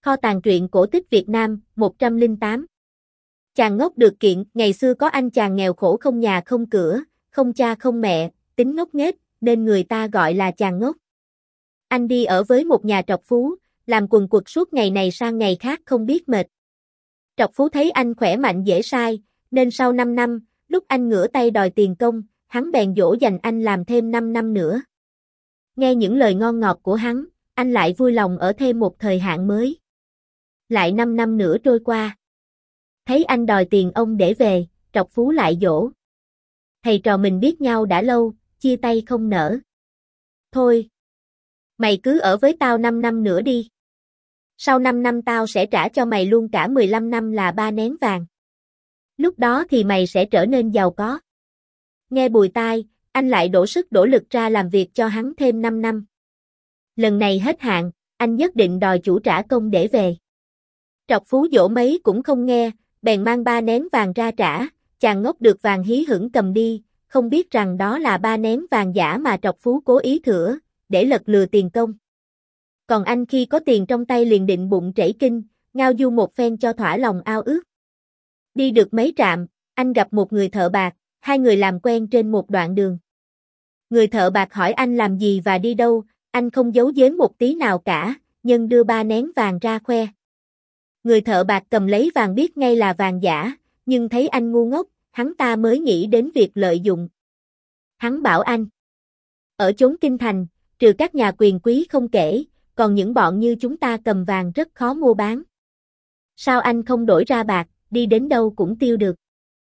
Kho tàng truyện cổ tích Việt Nam, 108. Chàng ngốc được kiện, ngày xưa có anh chàng nghèo khổ không nhà không cửa, không cha không mẹ, tính ngốc nghếch, nên người ta gọi là chàng ngốc. Anh đi ở với một nhà trọc phú, làm quần quật suốt ngày này sang ngày khác không biết mệt. Trọc phú thấy anh khỏe mạnh dễ sai, nên sau 5 năm, lúc anh ngửa tay đòi tiền công, hắn bèn dỗ dành anh làm thêm 5 năm nữa. Nghe những lời ngon ngọt của hắn, anh lại vui lòng ở thêm một thời hạn mới. Lại 5 năm nữa trôi qua. Thấy anh đòi tiền ông để về, trọc phú lại dỗ. Thầy trò mình biết nhau đã lâu, chia tay không nỡ. Thôi, mày cứ ở với tao 5 năm nữa đi. Sau 5 năm tao sẽ trả cho mày luôn cả 15 năm là 3 nén vàng. Lúc đó thì mày sẽ trở nên giàu có. Nghe bùi tai, anh lại đổ sức đổ lực ra làm việc cho hắn thêm 5 năm. Lần này hết hạn, anh nhất định đòi chủ trả công để về. Trọc phú dỗ mấy cũng không nghe, bèn mang 3 nén vàng ra trả, chàng ngốc được vàng hí hửng cầm đi, không biết rằng đó là 3 nén vàng giả mà trọc phú cố ý thửa, để lật lừa tiền công. Còn anh khi có tiền trong tay liền định bụng trẩy kinh, ngao du một phen cho thỏa lòng ao ước. Đi được mấy trạm, anh gặp một người thợ bạc, hai người làm quen trên một đoạn đường. Người thợ bạc hỏi anh làm gì và đi đâu, anh không giấu giếm một tí nào cả, nhưng đưa 3 nén vàng ra khoe. Người thợ bạc cầm lấy vàng biết ngay là vàng giả, nhưng thấy anh ngu ngốc, hắn ta mới nghĩ đến việc lợi dụng. Hắn bảo anh, ở chốn kinh thành, trừ các nhà quyền quý không kể, còn những bọn như chúng ta cầm vàng rất khó mua bán. Sao anh không đổi ra bạc, đi đến đâu cũng tiêu được.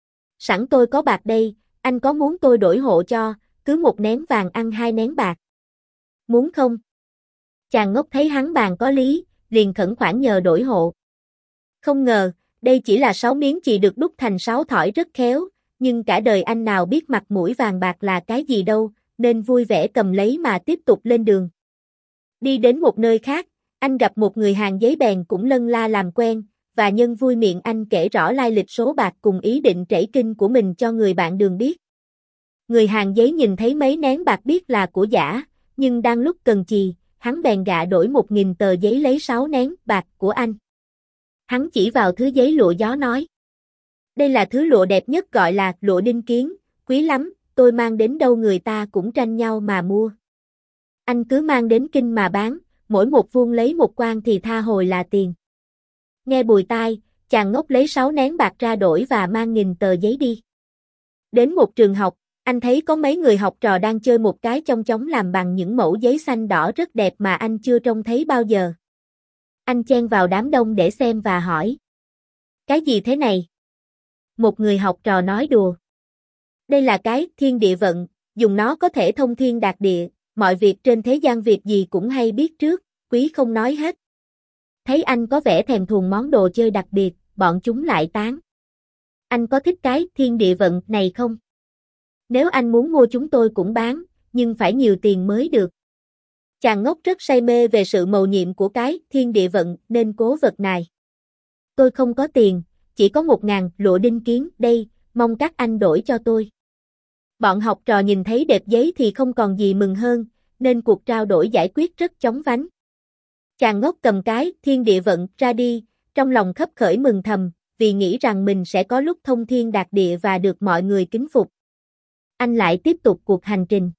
Sẵn tôi có bạc đây, anh có muốn tôi đổi hộ cho, cứ 1 nén vàng ăn 2 nén bạc. Muốn không? Chàng ngốc thấy hắn bàn có lý, liền khẩn khoản nhờ đổi hộ. Không ngờ, đây chỉ là 6 miếng chì được đúc thành 6 thỏi rất khéo, nhưng cả đời anh nào biết mặt mũi vàng bạc là cái gì đâu, nên vui vẻ cầm lấy mà tiếp tục lên đường. Đi đến một nơi khác, anh gặp một người hàng giấy bèn cũng lân la làm quen, và nhân vui miệng anh kể rõ lai lịch số bạc cùng ý định trẩy kinh của mình cho người bạn đường biết. Người hàng giấy nhìn thấy mấy nén bạc biết là của giả, nhưng đang lúc cần chì, hắn bèn gạ đổi 1.000 tờ giấy lấy 6 nén bạc của anh. Hắn chỉ vào thứ giấy lụa gió nói. Đây là thứ lụa đẹp nhất gọi là lụa đinh kiến, quý lắm, tôi mang đến đâu người ta cũng tranh nhau mà mua. Anh cứ mang đến kinh mà bán, mỗi một vuông lấy 1 quan thì tha hồi là tiền. Nghe bùi tai, chàng ngốc lấy 6 nén bạc ra đổi và mang 1.000 tờ giấy đi. Đến một trường học, anh thấy có mấy người học trò đang chơi một cái chong chóng làm bằng những mẩu giấy xanh đỏ rất đẹp mà anh chưa trông thấy bao giờ. Anh chen vào đám đông để xem và hỏi. Cái gì thế này? Một người học trò nói đùa. Đây là cái thiên địa vận, dùng nó có thể thông thiên đạt địa, mọi việc trên thế gian việc gì cũng hay biết trước, quý không nói hết. Thấy anh có vẻ thèm thuồng món đồ chơi đặc biệt, bọn chúng lại tán. Anh có thích cái thiên địa vận này không? Nếu anh muốn mua chúng tôi cũng bán, nhưng phải nhiều tiền mới được. Chàng ngốc rất say mê về sự mầu nhiệm của cái thiên địa vận nên cố vật này. Tôi không có tiền, chỉ có 1.000 lụa đinh kiến đây, mong các anh đổi cho tôi. Bọn học trò nhìn thấy đẹp giấy thì không còn gì mừng hơn, nên cuộc trao đổi giải quyết rất chóng vánh. Chàng ngốc cầm cái thiên địa vận ra đi, trong lòng khấp khởi mừng thầm, vì nghĩ rằng mình sẽ có lúc thông thiên đạt địa và được mọi người kính phục. Anh lại tiếp tục cuộc hành trình.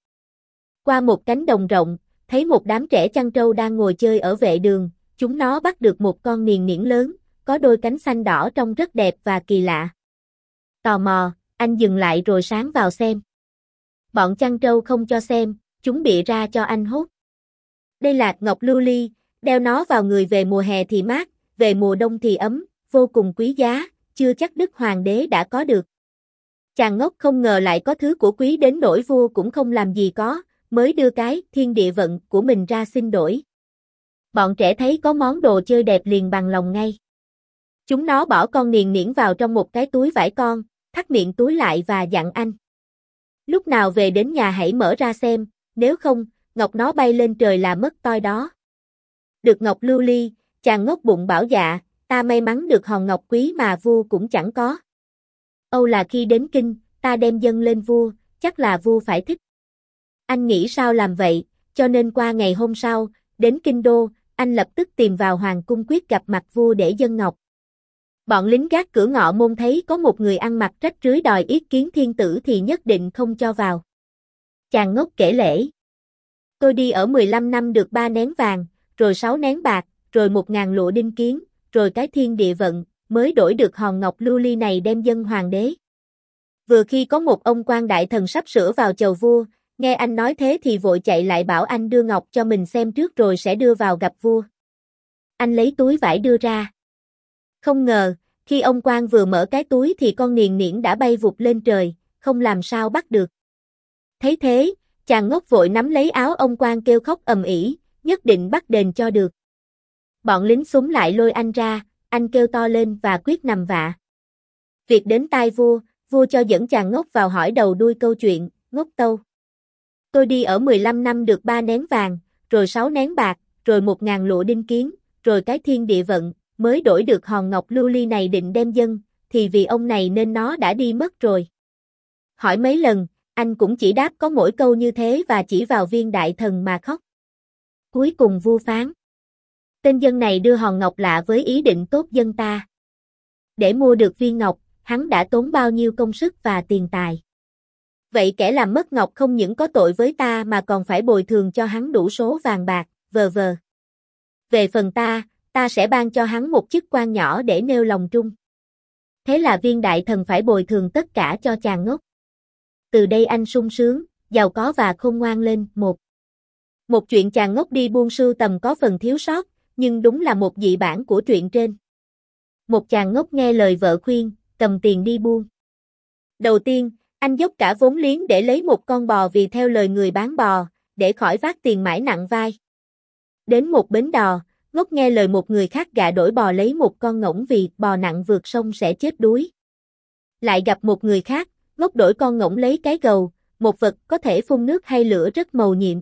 Qua một cánh đồng rộng, thấy một đám trẻ chăn trâu đang ngồi chơi ở vệ đường, chúng nó bắt được một con niền niễn lớn, có đôi cánh xanh đỏ trông rất đẹp và kỳ lạ. Tò mò, anh dừng lại rồi sáng vào xem. Bọn chăn trâu không cho xem, chúng bịa ra cho anh hốt. Đây là ngọc lưu ly, đeo nó vào người về mùa hè thì mát, về mùa đông thì ấm, vô cùng quý giá, chưa chắc Đức Hoàng đế đã có được. Chàng ngốc không ngờ lại có thứ của quý đến nỗi vua cũng không làm gì có, mới đưa cái thiên địa vận của mình ra xin đổi. Bọn trẻ thấy có món đồ chơi đẹp liền bằng lòng ngay. Chúng nó bỏ con niền niễn vào trong một cái túi vải con, thắt miệng túi lại và dặn anh. Lúc nào về đến nhà hãy mở ra xem, nếu không, ngọc nó bay lên trời là mất toi đó. Được ngọc lưu ly, chàng ngốc bụng bảo dạ, ta may mắn được hòn ngọc quý mà vua cũng chẳng có. Âu là khi đến kinh, ta đem dâng lên vua, chắc là vua phải thích. Anh nghĩ sao làm vậy, cho nên qua ngày hôm sau, đến kinh đô, anh lập tức tìm vào hoàng cung quyết gặp mặt vua để dâng ngọc. Bọn lính gác cửa ngọ môn thấy có một người ăn mặc rách rưới đòi yết kiến thiên tử thì nhất định không cho vào. Chàng ngốc kể lễ. Tôi đi ở 15 năm được 3 nén vàng, rồi 6 nén bạc, rồi 1.000 lụa đinh kiến, rồi cái thiên địa vận, mới đổi được hòn ngọc lưu ly này đem dâng hoàng đế. Vừa khi có một ông quan đại thần sắp sửa vào chầu vua, nghe anh nói thế thì vội chạy lại bảo anh đưa ngọc cho mình xem trước rồi sẽ đưa vào gặp vua. Anh lấy túi vải đưa ra. Không ngờ, khi ông quan vừa mở cái túi thì con niền niễn đã bay vụt lên trời, không làm sao bắt được. Thấy thế, chàng ngốc vội nắm lấy áo ông quan kêu khóc ầm ĩ, nhất định bắt đền cho được. Bọn lính xúm lại lôi anh ra, anh kêu to lên và quyết nằm vạ. Việc đến tai vua, vua cho dẫn chàng ngốc vào hỏi đầu đuôi câu chuyện. Ngốc tâu. Tôi đi ở 15 năm được 3 nén vàng, rồi 6 nén bạc, rồi 1.000 lụa đinh kiến, rồi cái thiên địa vận, mới đổi được hòn ngọc lưu ly này định đem dâng, thì vì ông này nên nó đã đi mất rồi. Hỏi mấy lần, anh cũng chỉ đáp có mỗi câu như thế và chỉ vào viên đại thần mà khóc. Cuối cùng vua phán. Tên dân này đưa hòn ngọc lạ với ý định tốt dân ta. Để mua được viên ngọc, hắn đã tốn bao nhiêu công sức và tiền tài. Vậy kẻ làm mất ngọc không những có tội với ta mà còn phải bồi thường cho hắn đủ số vàng bạc, v.v. Về phần ta sẽ ban cho hắn một chức quan nhỏ để nêu lòng trung. Thế là viên đại thần phải bồi thường tất cả cho chàng ngốc. Từ đây anh sung sướng, giàu có và khôn ngoan lên. Một chuyện chàng ngốc đi buôn sưu tầm có phần thiếu sót, nhưng đúng là một dị bản của truyện trên. Một chàng ngốc nghe lời vợ khuyên, cầm tiền đi buôn. Đầu tiên, anh dốc cả vốn liếng để lấy một con bò vì theo lời người bán bò, để khỏi vác tiền mãi nặng vai. Đến một bến đò, ngốc nghe lời một người khác gạ đổi bò lấy một con ngỗng vì bò nặng vượt sông sẽ chết đuối. Lại gặp một người khác, ngốc đổi con ngỗng lấy cái gầu, một vật có thể phun nước hay lửa rất mầu nhiệm.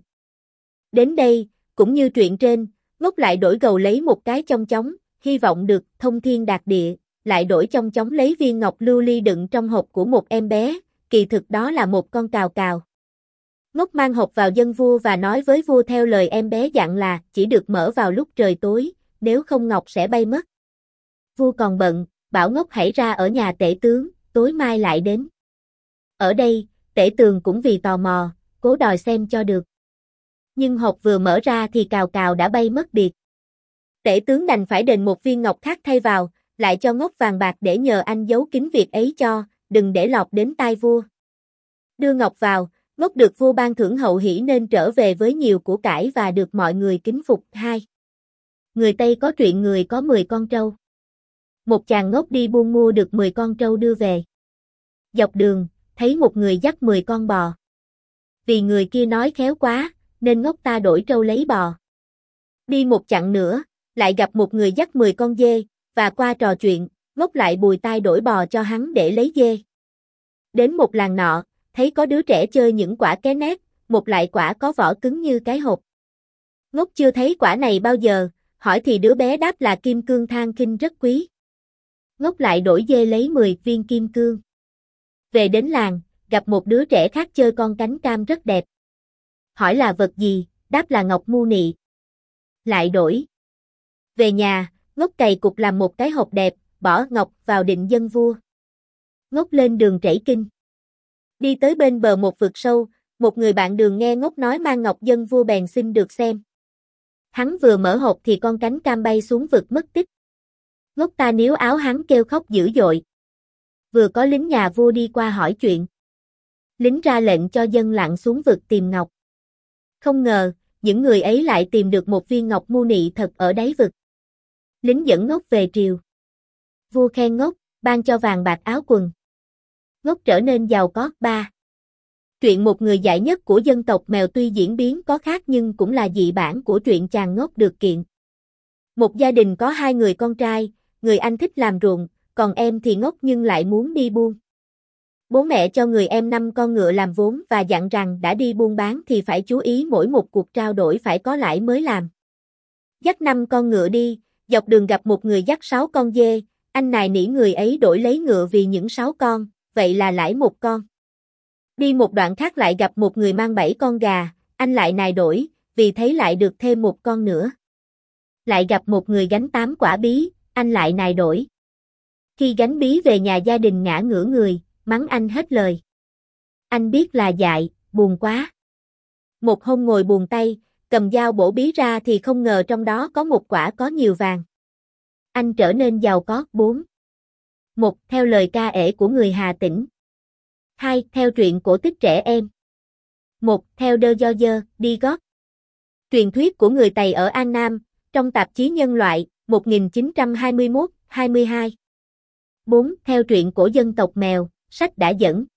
Đến đây, cũng như truyện trên, ngốc lại đổi gầu lấy một cái chong chóng, hy vọng được thông thiên đạt địa, lại đổi chong chóng lấy viên ngọc lưu ly đựng trong hộp của một em bé, kỳ thực đó là một con cào cào. Ngốc mang hộp vào dâng vua và nói với vua theo lời em bé dặn là chỉ được mở vào lúc trời tối, nếu không ngọc sẽ bay mất. Vua còn bận, bảo ngốc hãy ra ở nhà tể tướng, tối mai lại đến. Ở đây, tể tường cũng vì tò mò, cố đòi xem cho được. Nhưng hộp vừa mở ra thì cào cào đã bay mất biệt. Tể tướng đành phải đền một viên ngọc khác thay vào, lại cho ngốc vàng bạc để nhờ anh giấu kín việc ấy cho, đừng để lọt đến tai vua. Đưa ngọc vào, ngốc được vua ban thưởng hậu hỷ nên trở về với nhiều của cải và được mọi người kính phục. 2. Người Tây có truyện người có 10 con trâu. Một chàng ngốc đi buôn mua được 10 con trâu đưa về. Dọc đường, thấy một người dắt 10 con bò. Vì người kia nói khéo quá, nên ngốc ta đổi trâu lấy bò. Đi một chặng nữa, lại gặp một người dắt 10 con dê, và qua trò chuyện, ngốc lại bùi tai đổi bò cho hắn để lấy dê. Đến một làng nọ, thấy có đứa trẻ chơi những quả ké nét, một loại quả có vỏ cứng như cái hộp. Ngốc chưa thấy quả này bao giờ, hỏi thì đứa bé đáp là kim cương than khinh rất quý. Ngốc lại đổi dê lấy 10 viên kim cương. Về đến làng, gặp một đứa trẻ khác chơi con cánh cam rất đẹp. Hỏi là vật gì, đáp là ngọc mu nị. Lại đổi. Về nhà, ngốc cày cục làm một cái hộp đẹp, bỏ ngọc vào định dâng vua. Ngốc lên đường trẩy kinh. Đi tới bên bờ một vực sâu, một người bạn đường nghe ngốc nói mang ngọc dâng vua bèn xin được xem. Hắn vừa mở hộp thì con cánh cam bay xuống vực mất tích. Ngốc ta níu áo hắn kêu khóc dữ dội. Vừa có lính nhà vua đi qua hỏi chuyện. Lính ra lệnh cho dân lặn xuống vực tìm ngọc. Không ngờ, những người ấy lại tìm được một viên ngọc mu nị thật ở đáy vực. Lính dẫn ngốc về triều. Vua khen ngốc, ban cho vàng bạc áo quần. Ngốc trở nên giàu có. 3. Truyện một người dại nhất của dân tộc Mèo tuy diễn biến có khác nhưng cũng là dị bản của truyện chàng ngốc được kiện. Một gia đình có 2 người con trai, người anh thích làm ruộng, còn em thì ngốc nhưng lại muốn đi buôn. Bố mẹ cho người em 5 con ngựa làm vốn và dặn rằng đã đi buôn bán thì phải chú ý mỗi một cuộc trao đổi phải có lãi mới làm. Dắt 5 con ngựa đi, dọc đường gặp một người dắt 6 con dê, anh nài nỉ người ấy đổi lấy ngựa vì những 6 con, vậy là lãi 1 con. Đi một đoạn khác lại gặp một người mang 7 con gà, anh lại nài đổi, vì thấy lại được thêm 1 con nữa. Lại gặp một người gánh 8 quả bí, anh lại nài đổi. Khi gánh bí về nhà gia đình ngã ngửa người, mắng anh hết lời. Anh biết là dại, buồn quá. Một hôm ngồi buồn tay, cầm dao bổ bí ra thì không ngờ trong đó có một quả có nhiều vàng. Anh trở nên giàu có. 4. 1. Theo lời ca ể của người Hà Tĩnh. 2. Theo truyện cổ tích trẻ em. 1. Theo The George đi gót. Truyền thuyết của người Tày ở An Nam, trong tạp chí Nhân loại, 1921-22. 4. Theo truyện cổ dân tộc mèo, sách đã dẫn.